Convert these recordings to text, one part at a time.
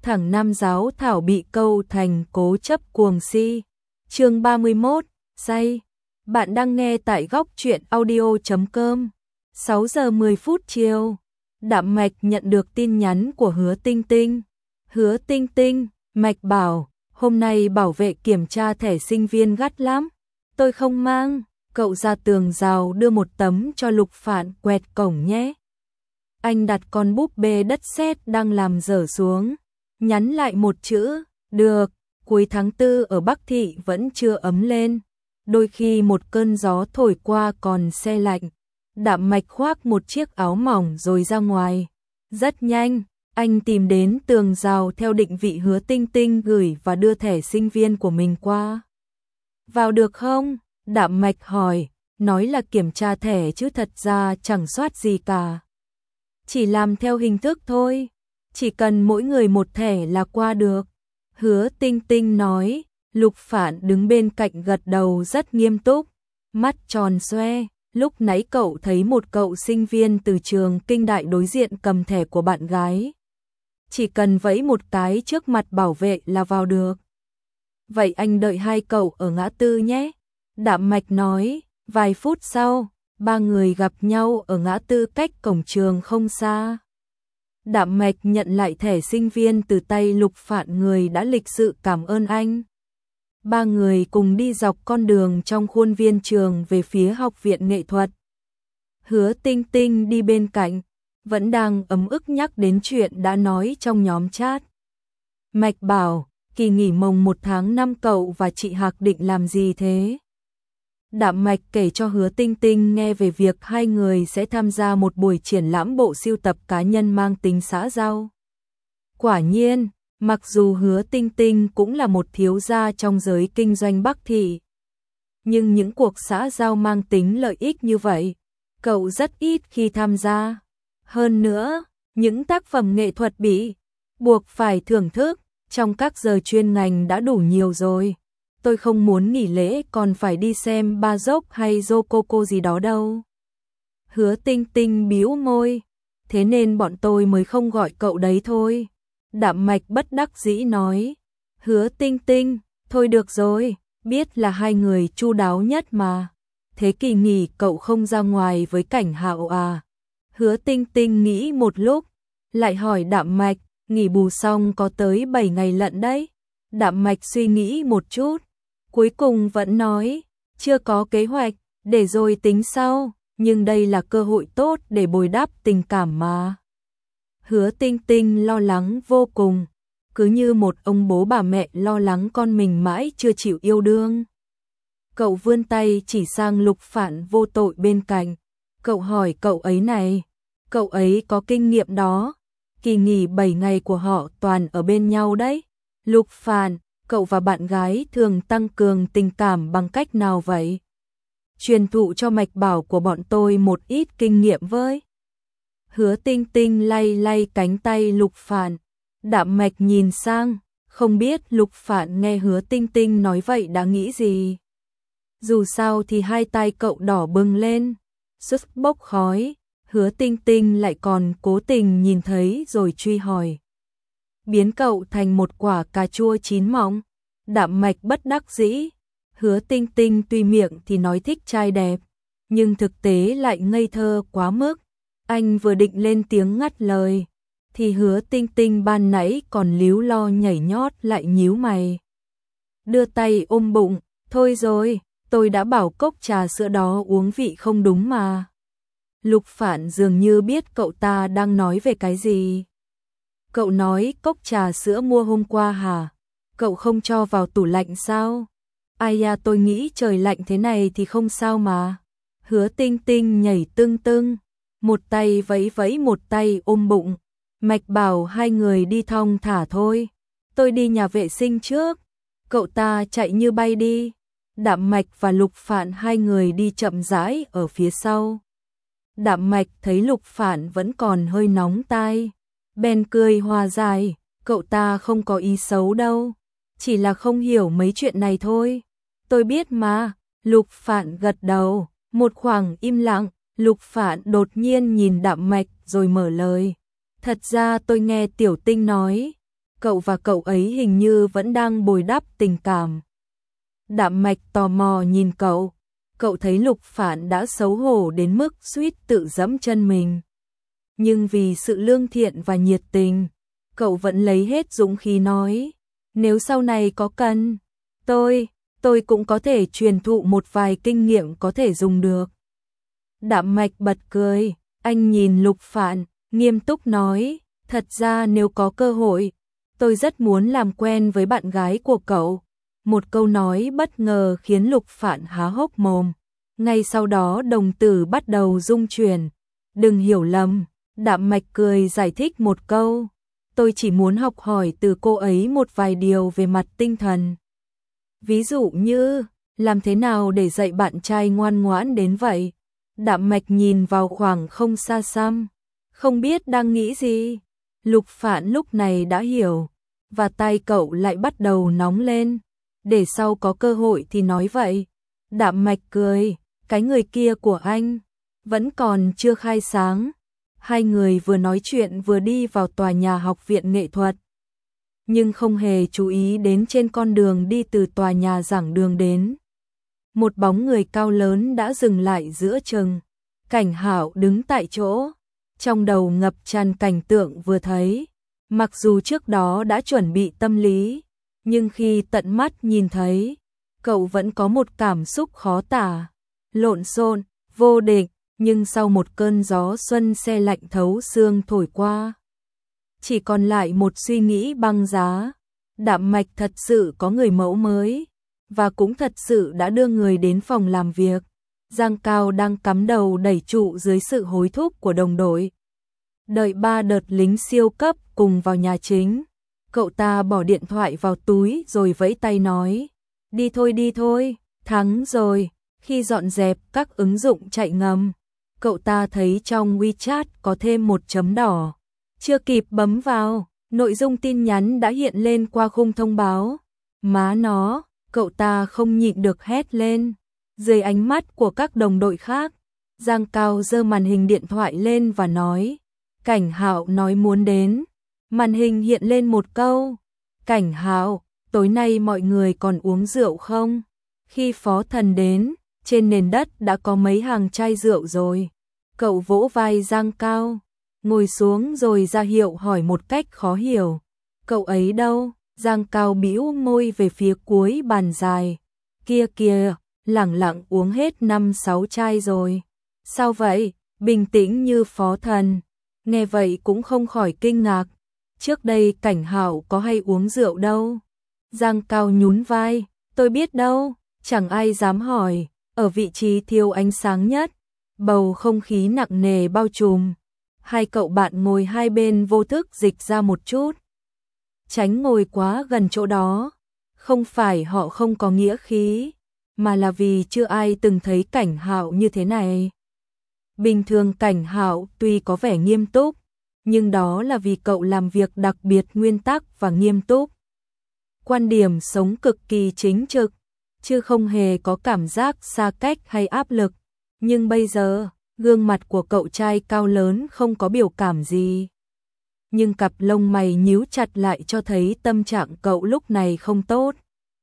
thẳng nam giáo thảo bị câu thành cố chấp cuồng si. Chương 31, say. Bạn đang nghe tại góc truyện audio.com. 6 giờ 10 phút chiều, Đạm Mạch nhận được tin nhắn của Hứa Tinh Tinh. Hứa Tinh Tinh, Mạch bảo, hôm nay bảo vệ kiểm tra thẻ sinh viên gắt lắm. Tôi không mang, cậu ra tường rào đưa một tấm cho Lục Phạn quẹt cổng nhé. Anh đặt con búp bê đất sét đang làm dở xuống, nhắn lại một chữ, được. Cuối tháng 4 ở Bắc Thị vẫn chưa ấm lên, đôi khi một cơn gió thổi qua còn se lạnh. Đạm Mạch khoác một chiếc áo mỏng rồi ra ngoài. Rất nhanh, anh tìm đến tường rào theo định vị Hứa Tinh Tinh gửi và đưa thẻ sinh viên của mình qua. Vào được không? Đạm Mạch hỏi, nói là kiểm tra thẻ chứ thật ra chẳng soát gì cả. Chỉ làm theo hình thức thôi, chỉ cần mỗi người một thẻ là qua được. Hứa Tinh Tinh nói. Lục Phạn đứng bên cạnh gật đầu rất nghiêm túc, mắt tròn xoe. Lúc nãy cậu thấy một cậu sinh viên từ trường Kinh Đại đối diện cầm thẻ của bạn gái. Chỉ cần vẫy một cái trước mặt bảo vệ là vào được. Vậy anh đợi hai cậu ở ngã tư nhé. Đạm Mạch nói. Vài phút sau, ba người gặp nhau ở ngã tư cách cổng trường không xa. Đạm Mạch nhận lại thẻ sinh viên từ tay Lục Phạn, người đã lịch sự cảm ơn anh. Ba người cùng đi dọc con đường trong khuôn viên trường về phía học viện nghệ thuật. Hứa Tinh Tinh đi bên cạnh, vẫn đang ấm ức nhắc đến chuyện đã nói trong nhóm chat. Mạch bảo, kỳ nghỉ mồng 1 tháng 5 cậu và chị Hạc định làm gì thế? Đạm Mạch kể cho Hứa Tinh Tinh nghe về việc hai người sẽ tham gia một buổi triển lãm bộ sưu tập cá nhân mang tính xã giao. Quả nhiên, mặc dù Hứa Tinh Tinh cũng là một thiếu gia trong giới kinh doanh Bắc Thị, nhưng những cuộc xã giao mang tính lợi ích như vậy, cậu rất ít khi tham gia. Hơn nữa, những tác phẩm nghệ thuật bị buộc phải thưởng thức trong các giờ chuyên ngành đã đủ nhiều rồi. Tôi không muốn nghỉ lễ còn phải đi xem Baroque hay Rococo gì đó đâu. Hứa Tinh Tinh bĩu môi, thế nên bọn tôi mới không gọi cậu đấy thôi. Đạm Mạch bất đắc dĩ nói. Hứa Tinh Tinh, thôi được rồi, biết là hai người chu đáo nhất mà. Thế kỳ nghỉ cậu không ra ngoài với Cảnh Hạo à? Hứa Tinh Tinh nghĩ một lúc, lại hỏi Đạm Mạch, nghỉ bù xong có tới 7 ngày lận đấy. Đạm Mạch suy nghĩ một chút, cuối cùng vẫn nói, chưa có kế hoạch, để rồi tính sau, nhưng đây là cơ hội tốt để bồi đắp tình cảm mà. Hứa Tinh Tinh lo lắng vô cùng, cứ như một ông bố bà mẹ lo lắng con mình mãi chưa chịu yêu đương. Cậu vươn tay chỉ sang Lục Phạn vô tội bên cạnh, cậu hỏi cậu ấy này, cậu ấy có kinh nghiệm đó, kỳ nghỉ 7 ngày của họ toàn ở bên nhau đấy. Lục Phạn, cậu và bạn gái thường tăng cường tình cảm bằng cách nào vậy? Truyền thụ cho Mạch bảo của bọn tôi một ít kinh nghiệm với. Hứa Tinh Tinh lay lay cánh tay Lục Phạn. Đạm Mạch nhìn sang, không biết Lục Phạn nghe Hứa Tinh Tinh nói vậy đã nghĩ gì. Dù sao thì hai tay cậu đỏ bừng lên, sức bốc khói. Hứa Tinh Tinh lại còn cố tình nhìn thấy rồi truy hỏi. Biến cậu thành một quả cà chua chín mọng. Đạm Mạch bất đắc dĩ. Hứa Tinh Tinh tuy miệng thì nói thích trai đẹp, nhưng thực tế lại ngây thơ quá mức. Anh vừa định lên tiếng ngắt lời, thì Hứa Tinh Tinh ban nãy còn líu lo nhảy nhót lại nhíu mày. Đưa tay ôm bụng, thôi rồi, tôi đã bảo cốc trà sữa đó uống vị không đúng mà. Lục Phạn dường như biết cậu ta đang nói về cái gì. Cậu nói cốc trà sữa mua hôm qua hả? Cậu không cho vào tủ lạnh sao? Ai da, tôi nghĩ trời lạnh thế này thì không sao mà. Hứa Tinh Tinh nhảy tưng tưng, một tay vẫy vẫy một tay ôm bụng. Mạch bảo hai người đi thong thả thôi, tôi đi nhà vệ sinh trước. Cậu ta chạy như bay đi. Đạm Mạch và Lục Phạn hai người đi chậm rãi ở phía sau. Đạm Mạch thấy Lục Phạn vẫn còn hơi nóng tai, bèn cười hòa giải, cậu ta không có ý xấu đâu, chỉ là không hiểu mấy chuyện này thôi. Tôi biết mà. Lục Phạn gật đầu. Một khoảng im lặng, Lục Phạn đột nhiên nhìn Đạm Mạch rồi mở lời. Thật ra tôi nghe Tiểu Tinh nói, cậu và cậu ấy hình như vẫn đang bồi đắp tình cảm. Đạm Mạch tò mò nhìn cậu thấy Lục Phạn đã xấu hổ đến mức suýt tự giẫm chân mình. Nhưng vì sự lương thiện và nhiệt tình, cậu vẫn lấy hết dũng khí nói, nếu sau này có cần, tôi cũng có thể truyền thụ một vài kinh nghiệm có thể dùng được. Đạm Mạch bật cười, anh nhìn Lục Phạn, nghiêm túc nói, thật ra nếu có cơ hội, tôi rất muốn làm quen với bạn gái của cậu. Một câu nói bất ngờ khiến Lục Phạn há hốc mồm. Ngay sau đó đồng tử bắt đầu rung chuyển. Đừng hiểu lầm, Đạm Mạch cười giải thích một câu. Tôi chỉ muốn học hỏi từ cô ấy một vài điều về mặt tinh thần. Ví dụ như, làm thế nào để dạy bạn trai ngoan ngoãn đến vậy? Đạm Mạch nhìn vào khoảng không xa xăm, không biết đang nghĩ gì. Lục Phạn lúc này đã hiểu, và tay cậu lại bắt đầu nóng lên. Để sau có cơ hội thì nói vậy. Đạm Mạch cười, cái người kia của anh vẫn còn chưa khai sáng. Hai người vừa nói chuyện vừa đi vào tòa nhà học viện nghệ thuật. Nhưng không hề chú ý đến trên con đường đi từ tòa nhà giảng đường đến. Một bóng người cao lớn đã dừng lại giữa chừng. Cảnh Hạo đứng tại chỗ, trong đầu ngập tràn cảnh tượng vừa thấy. Mặc dù trước đó đã chuẩn bị tâm lý, nhưng khi tận mắt nhìn thấy, cậu vẫn có một cảm xúc khó tả, lộn xộn, vô địch, nhưng sau một cơn gió xuân se lạnh thấu xương thổi qua, chỉ còn lại một suy nghĩ băng giá. Đạm Mạch thật sự có người mẫu mới, và cũng thật sự đã đưa người đến phòng làm việc. Giang Cao đang cắm đầu đẩy trụ dưới sự hối thúc của đồng đội. Đợi 3 đợt lính siêu cấp cùng vào nhà chính, cậu ta bỏ điện thoại vào túi rồi vẫy tay nói, đi thôi, thắng rồi. Khi dọn dẹp các ứng dụng chạy ngầm, cậu ta thấy trong WeChat có thêm một chấm đỏ. Chưa kịp bấm vào, nội dung tin nhắn đã hiện lên qua khung thông báo. Má nó, cậu ta không nhịn được hét lên. Dưới ánh mắt của các đồng đội khác, Giang Cao giơ màn hình điện thoại lên và nói, Cảnh Hạo nói muốn đến. Màn hình hiện lên một câu, Cảnh Hạo, tối nay mọi người còn uống rượu không? Khi Phó Thần đến, trên nền đất đã có mấy hàng chai rượu rồi. Cậu vỗ vai Giang Cao, ngồi xuống rồi ra hiệu hỏi một cách khó hiểu. Cậu ấy đâu? Giang Cao bĩu môi về phía cuối bàn dài. Kia kìa, lẳng lặng uống hết 5-6 chai rồi. Sao vậy? Bình tĩnh như Phó Thần. Nghe vậy cũng không khỏi kinh ngạc. Trước đây Cảnh Hạo có hay uống rượu đâu. Giang Cao nhún vai, tôi biết đâu, chẳng ai dám hỏi. Ở vị trí thiếu ánh sáng nhất, bầu không khí nặng nề bao trùm. Hai cậu bạn ngồi hai bên vô thức dịch ra một chút, tránh ngồi quá gần chỗ đó. Không phải họ không có nghĩa khí, mà là vì chưa ai từng thấy Cảnh Hạo như thế này. Bình thường Cảnh Hạo tuy có vẻ nghiêm túc, nhưng đó là vì cậu làm việc đặc biệt nguyên tắc và nghiêm túc. Quan điểm sống cực kỳ chính trực, chứ không hề có cảm giác xa cách hay áp lực. Nhưng bây giờ, gương mặt của cậu trai cao lớn không có biểu cảm gì. Nhưng cặp lông mày nhíu chặt lại cho thấy tâm trạng cậu lúc này không tốt.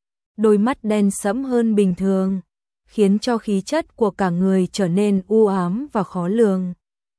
Đôi mắt đen sẫm hơn bình thường, khiến cho khí chất của cả người trở nên u ám và khó lường.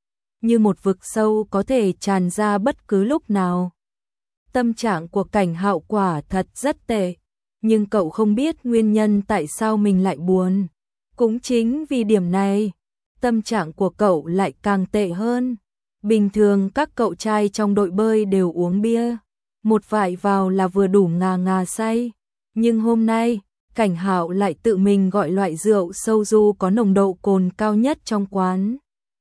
Như một vực sâu có thể tràn ra bất cứ lúc nào. Tâm trạng của Cảnh Hạo quả thật rất tệ, nhưng cậu không biết nguyên nhân tại sao mình lại buồn. Cũng chính vì điểm này, tâm trạng của cậu lại càng tệ hơn. Bình thường các cậu trai trong đội bơi đều uống bia, một vại vào là vừa đủ ngà ngà say. Nhưng hôm nay, Cảnh Hạo lại tự mình gọi loại rượu soju có nồng độ cồn cao nhất trong quán.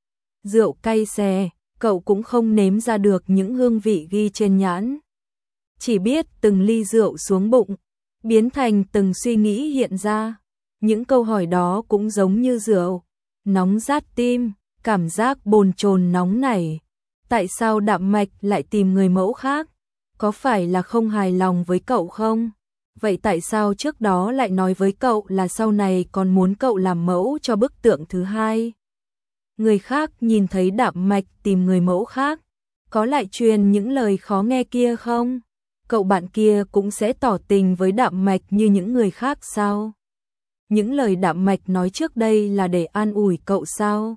Rượu cay xè, cậu cũng không nếm ra được những hương vị ghi trên nhãn. Chỉ biết từng ly rượu xuống bụng, biến thành từng suy nghĩ hiện ra. Những câu hỏi đó cũng giống như rượu, nóng rát tim, cảm giác bồn chồn nóng nảy. Tại sao Đạm Mạch lại tìm người mẫu khác? Có phải là không hài lòng với cậu không? Vậy tại sao trước đó lại nói với cậu là sau này còn muốn cậu làm mẫu cho bức tượng thứ hai? Người khác nhìn thấy Đạm Mạch tìm người mẫu khác, có lại truyền những lời khó nghe kia không? cậu bạn kia cũng sẽ tỏ tình với Đạm Mạch như những người khác sao? Những lời Đạm Mạch nói trước đây là để an ủi cậu sao?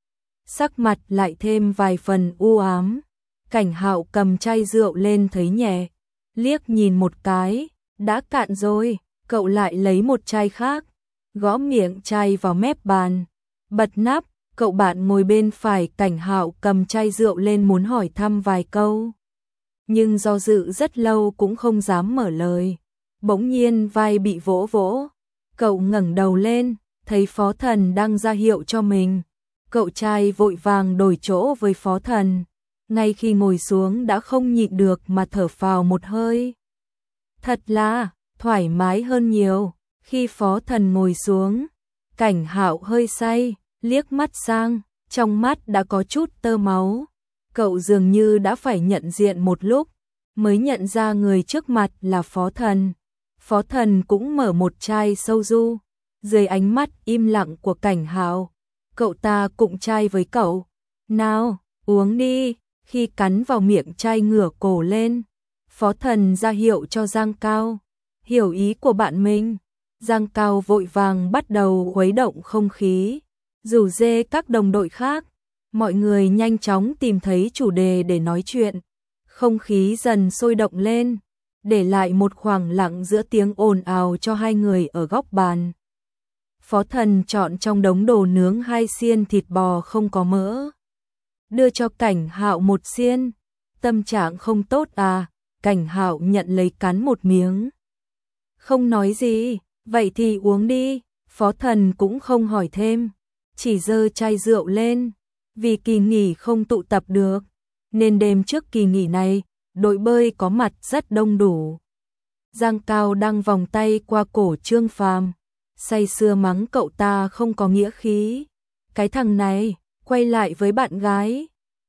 Sắc mặt lại thêm vài phần u ám. Cảnh Hạo cầm chai rượu lên thấy nhẹ, liếc nhìn một cái, đã cạn rồi, cậu lại lấy một chai khác, gõ miệng chai vào mép bàn, bật nắp. Cậu bạn ngồi bên phải Cảnh Hạo cầm chai rượu lên muốn hỏi thăm vài câu, nhưng do dự rất lâu cũng không dám mở lời. Bỗng nhiên vai bị vỗ vỗ, cậu ngẩng đầu lên, thấy Phó Thần đang ra hiệu cho mình. Cậu trai vội vàng đổi chỗ với Phó Thần, ngay khi ngồi xuống đã không nhịn được mà thở phào một hơi. Thật là thoải mái hơn nhiều. Khi Phó Thần ngồi xuống, Cảnh Hạo hơi say, liếc mắt sang, trong mắt đã có chút tơ máu. Cậu dường như đã phải nhận diện một lúc, mới nhận ra người trước mặt là Phó Thần. Phó Thần cũng mở một chai soju, dưới ánh mắt im lặng của Cảnh Hạo, cậu ta cụng chai với cậu. Nào, uống đi. Khi cắn vào miệng chai ngửa cổ lên, Phó Thần ra hiệu cho Giang Cao. Hiểu ý của bạn mình, Giang Cao vội vàng bắt đầu khuấy động không khí, rủ rê các đồng đội khác. Mọi người nhanh chóng tìm thấy chủ đề để nói chuyện. Không khí dần sôi động lên, để lại một khoảng lặng giữa tiếng ồn ào cho hai người ở góc bàn. Phó Thần chọn trong đống đồ nướng 2 xiên thịt bò không có mỡ, đưa cho Cảnh Hạo một xiên. Tâm trạng không tốt à? Cảnh Hạo nhận lấy cắn một miếng, không nói gì. Vậy thì uống đi. Phó Thần cũng không hỏi thêm, chỉ giơ chai rượu lên. Vì kỳ nghỉ không tụ tập được, nên đêm trước kỳ nghỉ này, đội bơi có mặt rất đông đủ. Giang Cao đang vòng tay qua cổ Trương Phàm, say sưa mắng cậu ta không có nghĩa khí. Cái thằng này, quay lại với bạn gái,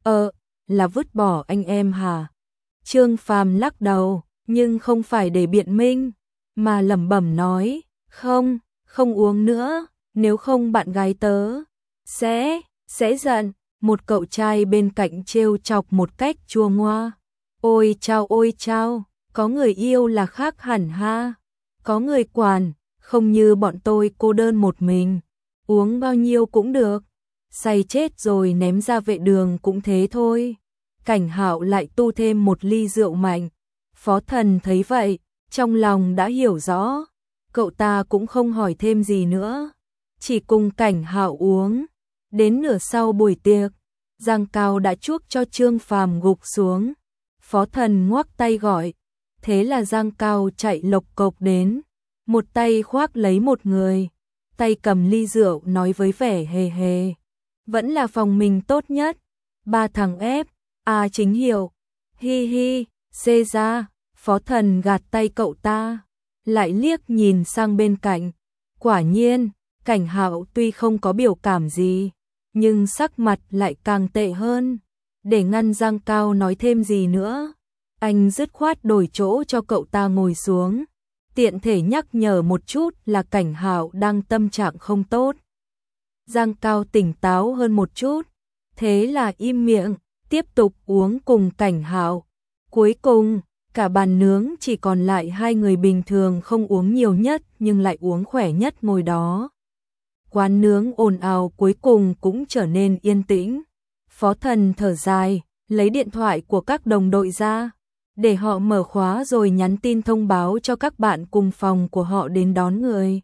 là vứt bỏ anh em hả? Trương Phàm lắc đầu, nhưng không phải để biện minh, mà lẩm bẩm nói, không uống nữa, nếu không bạn gái tớ sẽ giận. Một cậu trai bên cạnh trêu chọc một cách chua ngoa. Ôi chao, có người yêu là khác hẳn ha. Có người quản, không như bọn tôi cô đơn một mình, uống bao nhiêu cũng được. Say chết rồi ném ra vệ đường cũng thế thôi. Cảnh Hạo lại tu thêm một ly rượu mạnh. Phó Thần thấy vậy, trong lòng đã hiểu rõ. Cậu ta cũng không hỏi thêm gì nữa, chỉ cùng Cảnh Hạo uống. Đến nửa sau buổi tiệc, Giang Cao đã chuốc cho Trương Phàm gục xuống. Phó Thần ngoắc tay gọi, thế là Giang Cao chạy lộc cộc đến, một tay khoác lấy một người, tay cầm ly rượu nói với vẻ hề hề, vẫn là phòng mình tốt nhất. 3 thằng ép, chính hiệu, hi hi, xê ra. Phó Thần gạt tay cậu ta, lại liếc nhìn sang bên cạnh. Quả nhiên, Cảnh Hạo tuy không có biểu cảm gì, nhưng sắc mặt lại càng tệ hơn. Để ngăn Giang Cao nói thêm gì nữa, anh dứt khoát đổi chỗ cho cậu ta ngồi xuống, tiện thể nhắc nhở một chút là Cảnh Hạo đang tâm trạng không tốt. Giang Cao tỉnh táo hơn một chút, thế là im miệng, tiếp tục uống cùng Cảnh Hạo. Cuối cùng, cả bàn nướng chỉ còn lại 2 người bình thường không uống nhiều nhất nhưng lại uống khỏe nhất ngồi đó. Quán nướng ồn ào cuối cùng cũng trở nên yên tĩnh. Phó Thần thở dài, lấy điện thoại của các đồng đội ra, để họ mở khóa rồi nhắn tin thông báo cho các bạn cùng phòng của họ đến đón người.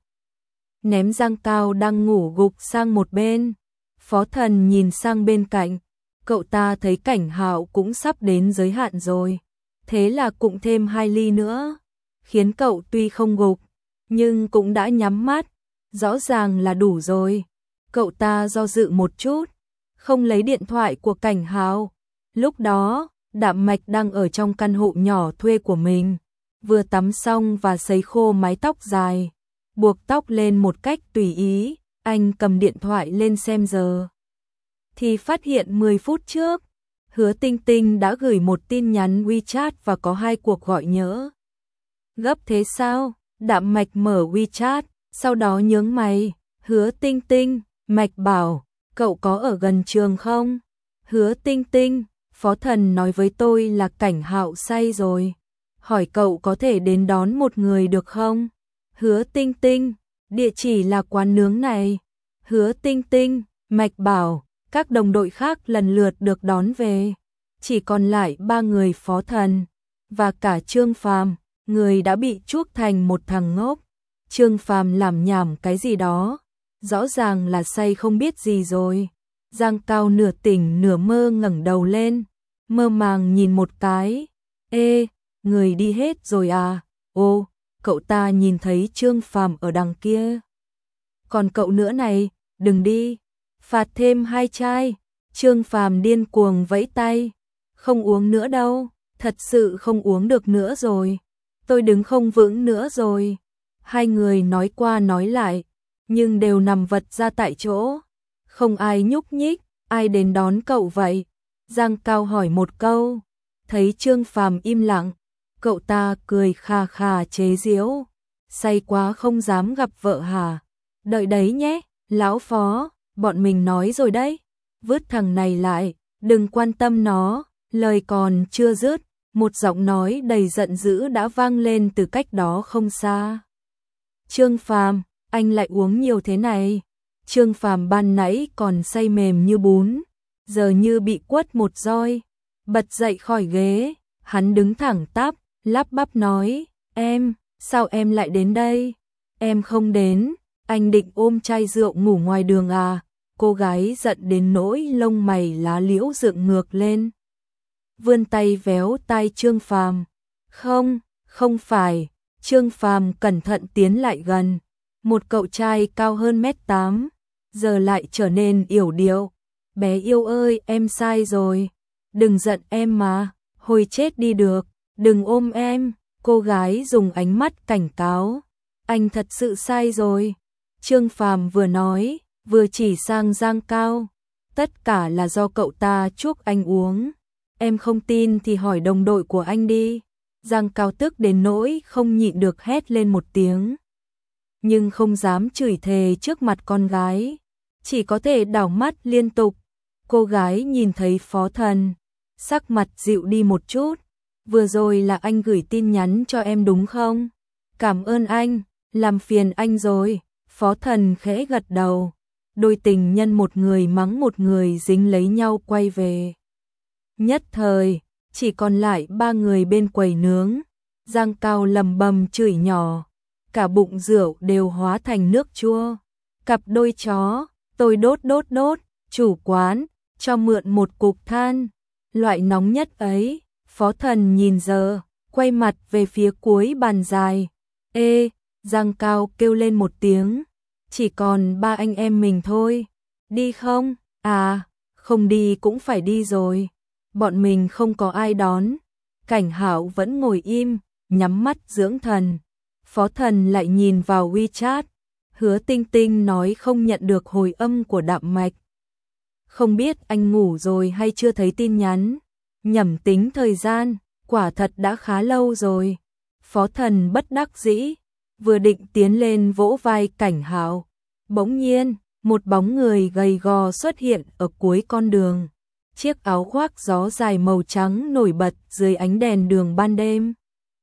Ném Giang Cao đang ngủ gục sang một bên. Phó Thần nhìn sang bên cạnh, cậu ta thấy Cảnh Hạo cũng sắp đến giới hạn rồi, thế là cũng thêm 2 ly nữa, khiến cậu tuy không gục, nhưng cũng đã nhắm mắt, rõ ràng là đủ rồi. Cậu ta do dự một chút, không lấy điện thoại của Cảnh Hạo. Lúc đó, Đạm Mạch đang ở trong căn hộ nhỏ thuê của mình, vừa tắm xong và sấy khô mái tóc dài, buộc tóc lên một cách tùy ý. Anh cầm điện thoại lên xem giờ, thì phát hiện 10 phút trước, Hứa Tinh Tinh đã gửi một tin nhắn WeChat và có 2 cuộc gọi nhỡ. Gấp thế sao? Đạm Mạch mở WeChat, sau đó nhướng mày. Hứa Tinh Tinh, Mạch bảo, cậu có ở gần trường không? Hứa Tinh Tinh, Phó Thần nói với tôi là Cảnh Hạo say rồi. hỏi cậu có thể đến đón một người được không? Hứa Tinh Tinh, địa chỉ là quán nướng này. Hứa Tinh Tinh, Mạch bảo, các đồng đội khác lần lượt được đón về. Chỉ còn lại 3 người Phó Thần và cả Trương Phàm, người đã bị chuốc thành một thằng ngốc. Trương Phàm làm nhảm cái gì đó, rõ ràng là say không biết gì rồi. Giang Cao nửa tỉnh nửa mơ ngẩng đầu lên, mơ màng nhìn một cái. Ê, người đi hết rồi à? Ô, cậu ta nhìn thấy Trương Phàm ở đằng kia. Còn cậu nữa này, đừng đi, phạt thêm 2 chai. Trương Phàm điên cuồng vẫy tay. Không uống nữa đâu, thật sự không uống được nữa rồi. Tôi đứng không vững nữa rồi. Hai người nói qua nói lại, nhưng đều nằm vật ra tại chỗ. Không ai nhúc nhích, ai đến đón cậu vậy? Giang Cao hỏi một câu. Thấy Trương Phàm im lặng, cậu ta cười kha kha chế giễu. Say quá không dám gặp vợ hả? Đợi đấy nhé, lão Phó, bọn mình nói rồi đấy. Vứt thằng này lại, đừng quan tâm nó. Lời còn chưa dứt, một giọng nói đầy giận dữ đã vang lên từ cách đó không xa. Trương Phàm, anh lại uống nhiều thế này. Trương Phàm ban nãy còn say mềm như bún, giờ như bị quất một roi. Bật dậy khỏi ghế, hắn đứng thẳng tắp, lắp bắp nói, sao em lại đến đây? Em không đến, anh định ôm chai rượu ngủ ngoài đường à? Cô gái giận đến nỗi lông mày lá liễu dựng ngược lên. Vươn tay véo tai Trương Phàm. Không phải. Trương Phàm cẩn thận tiến lại gần. Một cậu trai cao hơn 1m8, giờ lại trở nên yểu điệu. Bé yêu ơi, em sai rồi. Đừng giận em mà, hồi chết đi được, đừng ôm em. Cô gái dùng ánh mắt cảnh cáo. Anh thật sự sai rồi. Trương Phàm vừa nói, vừa chỉ sang Giang Cao. Tất cả là do cậu ta chuốc anh uống. Em không tin thì hỏi đồng đội của anh đi. Giang Cao tức đến nỗi không nhịn được hét lên một tiếng. Nhưng không dám chửi thề trước mặt con gái. Chỉ có thể đảo mắt liên tục. Cô gái nhìn thấy Phó Thần, sắc mặt dịu đi một chút. Vừa rồi là anh gửi tin nhắn cho em đúng không? Cảm ơn anh, làm phiền anh rồi. Phó Thần khẽ gật đầu. Đôi tình nhân một người mắng một người dính lấy nhau quay về. Nhất thời, chỉ còn lại 3 người bên quầy nướng. Giang Cao lầm bầm chửi nhỏ. Cả bụng rượu đều hóa thành nước chua. Cặp đôi chó, tôi đốt, chủ quán, cho mượn một cục than. Loại nóng nhất ấy, Phó Thần nhìn giờ, quay mặt về phía cuối bàn dài. Ê, Giang Cao kêu lên một tiếng. Chỉ còn 3 anh em mình thôi. Đi không? À, không đi cũng phải đi rồi. Bọn mình không có ai đón. Cảnh Hạo vẫn ngồi im, nhắm mắt dưỡng thần. Phó Thần lại nhìn vào WeChat. Hứa Tinh Tinh nói không nhận được hồi âm của Đạm Mạch. Không biết anh ngủ rồi hay chưa thấy tin nhắn. Nhẩm tính thời gian, quả thật đã khá lâu rồi. Phó Thần bất đắc dĩ, vừa định tiến lên vỗ vai Cảnh Hạo. Bỗng nhiên, một bóng người gầy gò xuất hiện ở cuối con đường. Chiếc áo khoác gió dài màu trắng nổi bật dưới ánh đèn đường ban đêm.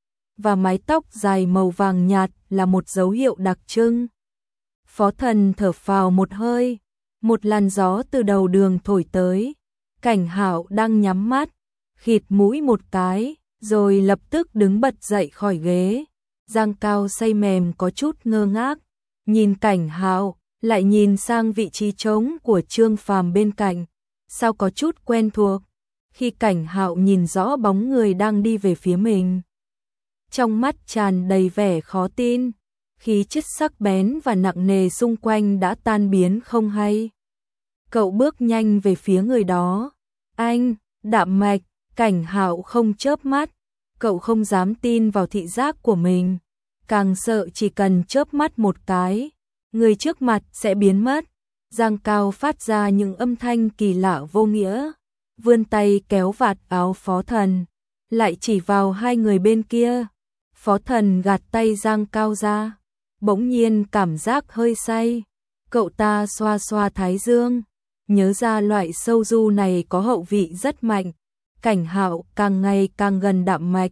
Và mái tóc dài màu vàng nhạt là một dấu hiệu đặc trưng. Phó Thần thở phào một hơi, một làn gió từ đầu đường thổi tới. Cảnh Hạo đang nhắm mắt, khịt mũi một cái, rồi lập tức đứng bật dậy khỏi ghế. Giang Cao say mềm có chút ngơ ngác, nhìn Cảnh Hạo, lại nhìn sang vị trí trống của Trương Phàm bên cạnh. Sao có chút quen thuộc? Khi Cảnh Hạo nhìn rõ bóng người đang đi về phía mình, trong mắt tràn đầy vẻ khó tin, khí chất sắc bén và nặng nề xung quanh đã tan biến không hay. Cậu bước nhanh về phía người đó. Anh, Đạm Mạch. Cảnh Hạo không chớp mắt, cậu không dám tin vào thị giác của mình, càng sợ chỉ cần chớp mắt một cái, người trước mặt sẽ biến mất. Giang Cao phát ra những âm thanh kỳ lạ vô nghĩa, vươn tay kéo vạt áo Phó Thần, lại chỉ vào 2 người bên kia. Phó Thần gạt tay Giang Cao ra, bỗng nhiên cảm giác hơi say. Cậu ta xoa xoa thái dương, nhớ ra loại sâu du này có hậu vị rất mạnh. Cảnh Hạo càng ngày càng gần Đạm Mạch,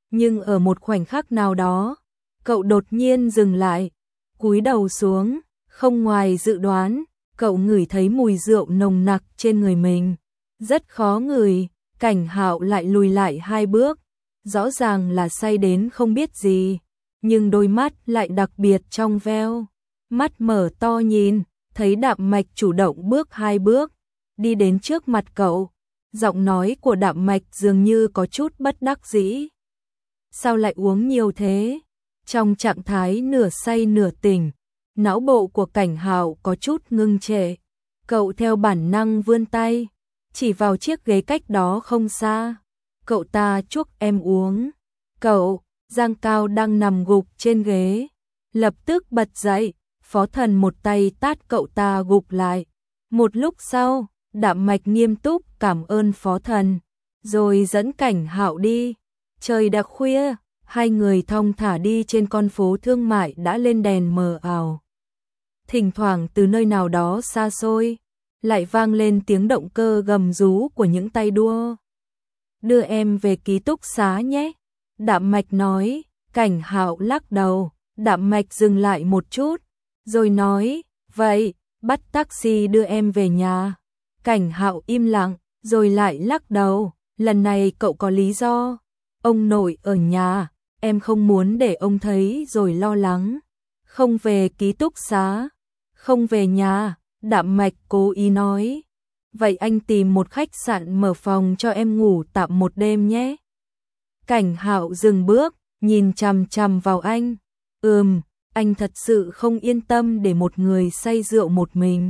Nhưng ở một khoảnh khắc nào đó, cậu đột nhiên dừng lại, cúi đầu xuống, không ngoài dự đoán, cậu ngửi thấy mùi rượu nồng nặc trên người mình. Rất khó ngửi, Cảnh Hạo lại lùi lại 2 bước, rõ ràng là say đến không biết gì, nhưng đôi mắt lại đặc biệt trong veo. Mắt mở to nhìn, thấy Đạm Mạch chủ động bước 2 bước, đi đến trước mặt cậu. Giọng nói của Đạm Mạch dường như có chút bất đắc dĩ. Sao lại uống nhiều thế? Trong trạng thái nửa say nửa tỉnh, não bộ của Cảnh Hạo có chút ngưng trệ. Cậu theo bản năng vươn tay, chỉ vào chiếc ghế cách đó không xa. Cậu ta chuốc em uống. Cậu, Giang Cao đang nằm gục trên ghế, lập tức bật dậy, Phó Thần một tay tát cậu ta gục lại. Một lúc sau, Đạm Mạch nghiêm túc cảm ơn Phó Thần, rồi dẫn Cảnh Hạo đi. Trời đã khuya, hai người thong thả đi trên con phố thương mại đã lên đèn mờ ảo. Thỉnh thoảng từ nơi nào đó xa xôi, lại vang lên tiếng động cơ gầm rú của những tay đua. Đưa em về ký túc xá nhé, Đạm Mạch nói. Cảnh Hạo lắc đầu. Đạm Mạch dừng lại một chút, rồi nói, vậy, bắt taxi đưa em về nhà. Cảnh Hạo im lặng, rồi lại lắc đầu, lần này cậu có lý do. Ông nội ở nhà, em không muốn để ông thấy rồi lo lắng. Không về ký túc xá, không về nhà, Đạm Mạch cố ý nói. Vậy anh tìm một khách sạn mở phòng cho em ngủ tạm một đêm nhé. Cảnh Hạo dừng bước, nhìn chằm chằm vào anh. Anh thật sự không yên tâm để một người say rượu một mình.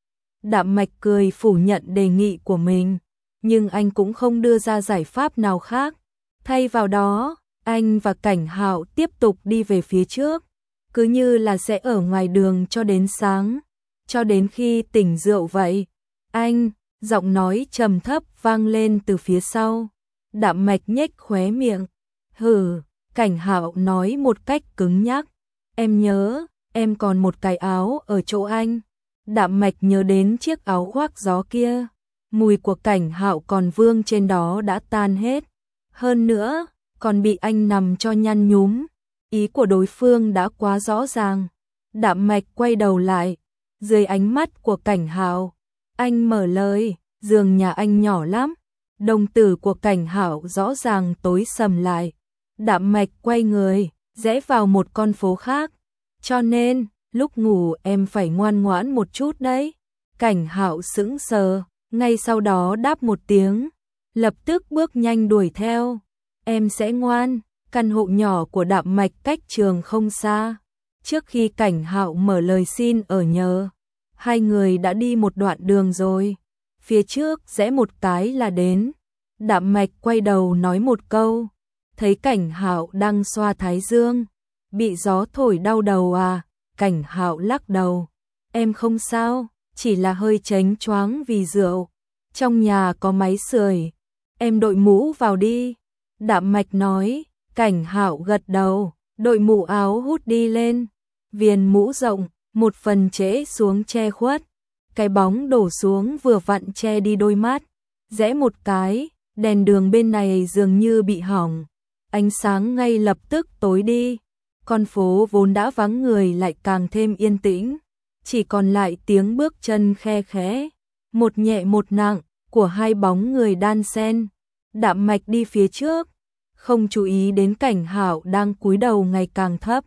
Đạm Mạch cười phủ nhận đề nghị của mình, nhưng anh cũng không đưa ra giải pháp nào khác. Thay vào đó, anh và Cảnh Hạo tiếp tục đi về phía trước, cứ như là sẽ ở ngoài đường cho đến sáng, cho đến khi tỉnh rượu vậy. Anh, giọng nói trầm thấp vang lên từ phía sau. Đạm Mạch nhếch khóe miệng. Hừ, Cảnh Hạo nói một cách cứng nhắc. Em nhớ, em còn một cái áo ở chỗ anh. Đạm Mạch nhớ đến chiếc áo khoác gió kia. Mùi của Cảnh Hạo còn vương trên đó đã tan hết. Hơn nữa, còn bị anh nằm cho nhăn nhúm. Ý của đối phương đã quá rõ ràng. Đạm Mạch quay đầu lại. Dưới ánh mắt của Cảnh Hạo, anh mở lời, giường nhà anh nhỏ lắm. Đồng tử của Cảnh Hạo rõ ràng tối sầm lại. Đạm Mạch quay người, rẽ vào một con phố khác. Cho nên, lúc ngủ em phải ngoan ngoãn một chút đấy. Cảnh Hạo sững sờ, ngay sau đó đáp một tiếng, lập tức bước nhanh đuổi theo. Em sẽ ngoan. Căn hộ nhỏ của Đạm Mạch cách trường không xa. Trước khi Cảnh Hạo mở lời xin ở nhờ, hai người đã đi một đoạn đường rồi. Phía trước rẽ một cái là đến. Đạm Mạch quay đầu nói một câu, thấy Cảnh Hạo đang xoa thái dương. Bị gió thổi đau đầu à? Cảnh Hạo lắc đầu. Em không sao, chỉ là hơi chánh choáng vì rượu. Trong nhà có máy sưởi, em đội mũ vào đi. Đạm Mạch nói. Cảnh Hạo gật đầu, đội mũ áo hút đi lên. Viền mũ rộng, một phần trễ xuống che khuất. Cái bóng đổ xuống vừa vặn che đi đôi mắt. Rẽ một cái, đèn đường bên này dường như bị hỏng. Ánh sáng ngay lập tức tối đi. Con phố vốn đã vắng người lại càng thêm yên tĩnh. Chỉ còn lại tiếng bước chân khe khẽ, một nhẹ một nặng, của hai bóng người đan xen. Đạm Mạch đi phía trước, không chú ý đến Cảnh Hạo đang cúi đầu ngày càng thấp.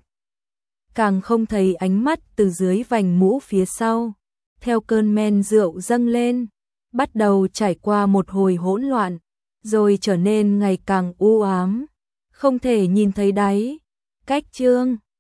Càng không thấy ánh mắt từ dưới vành mũ phía sau. Theo cơn men rượu dâng lên, bắt đầu trải qua một hồi hỗn loạn, rồi trở nên ngày càng u ám, không thể nhìn thấy đáy. Cách chương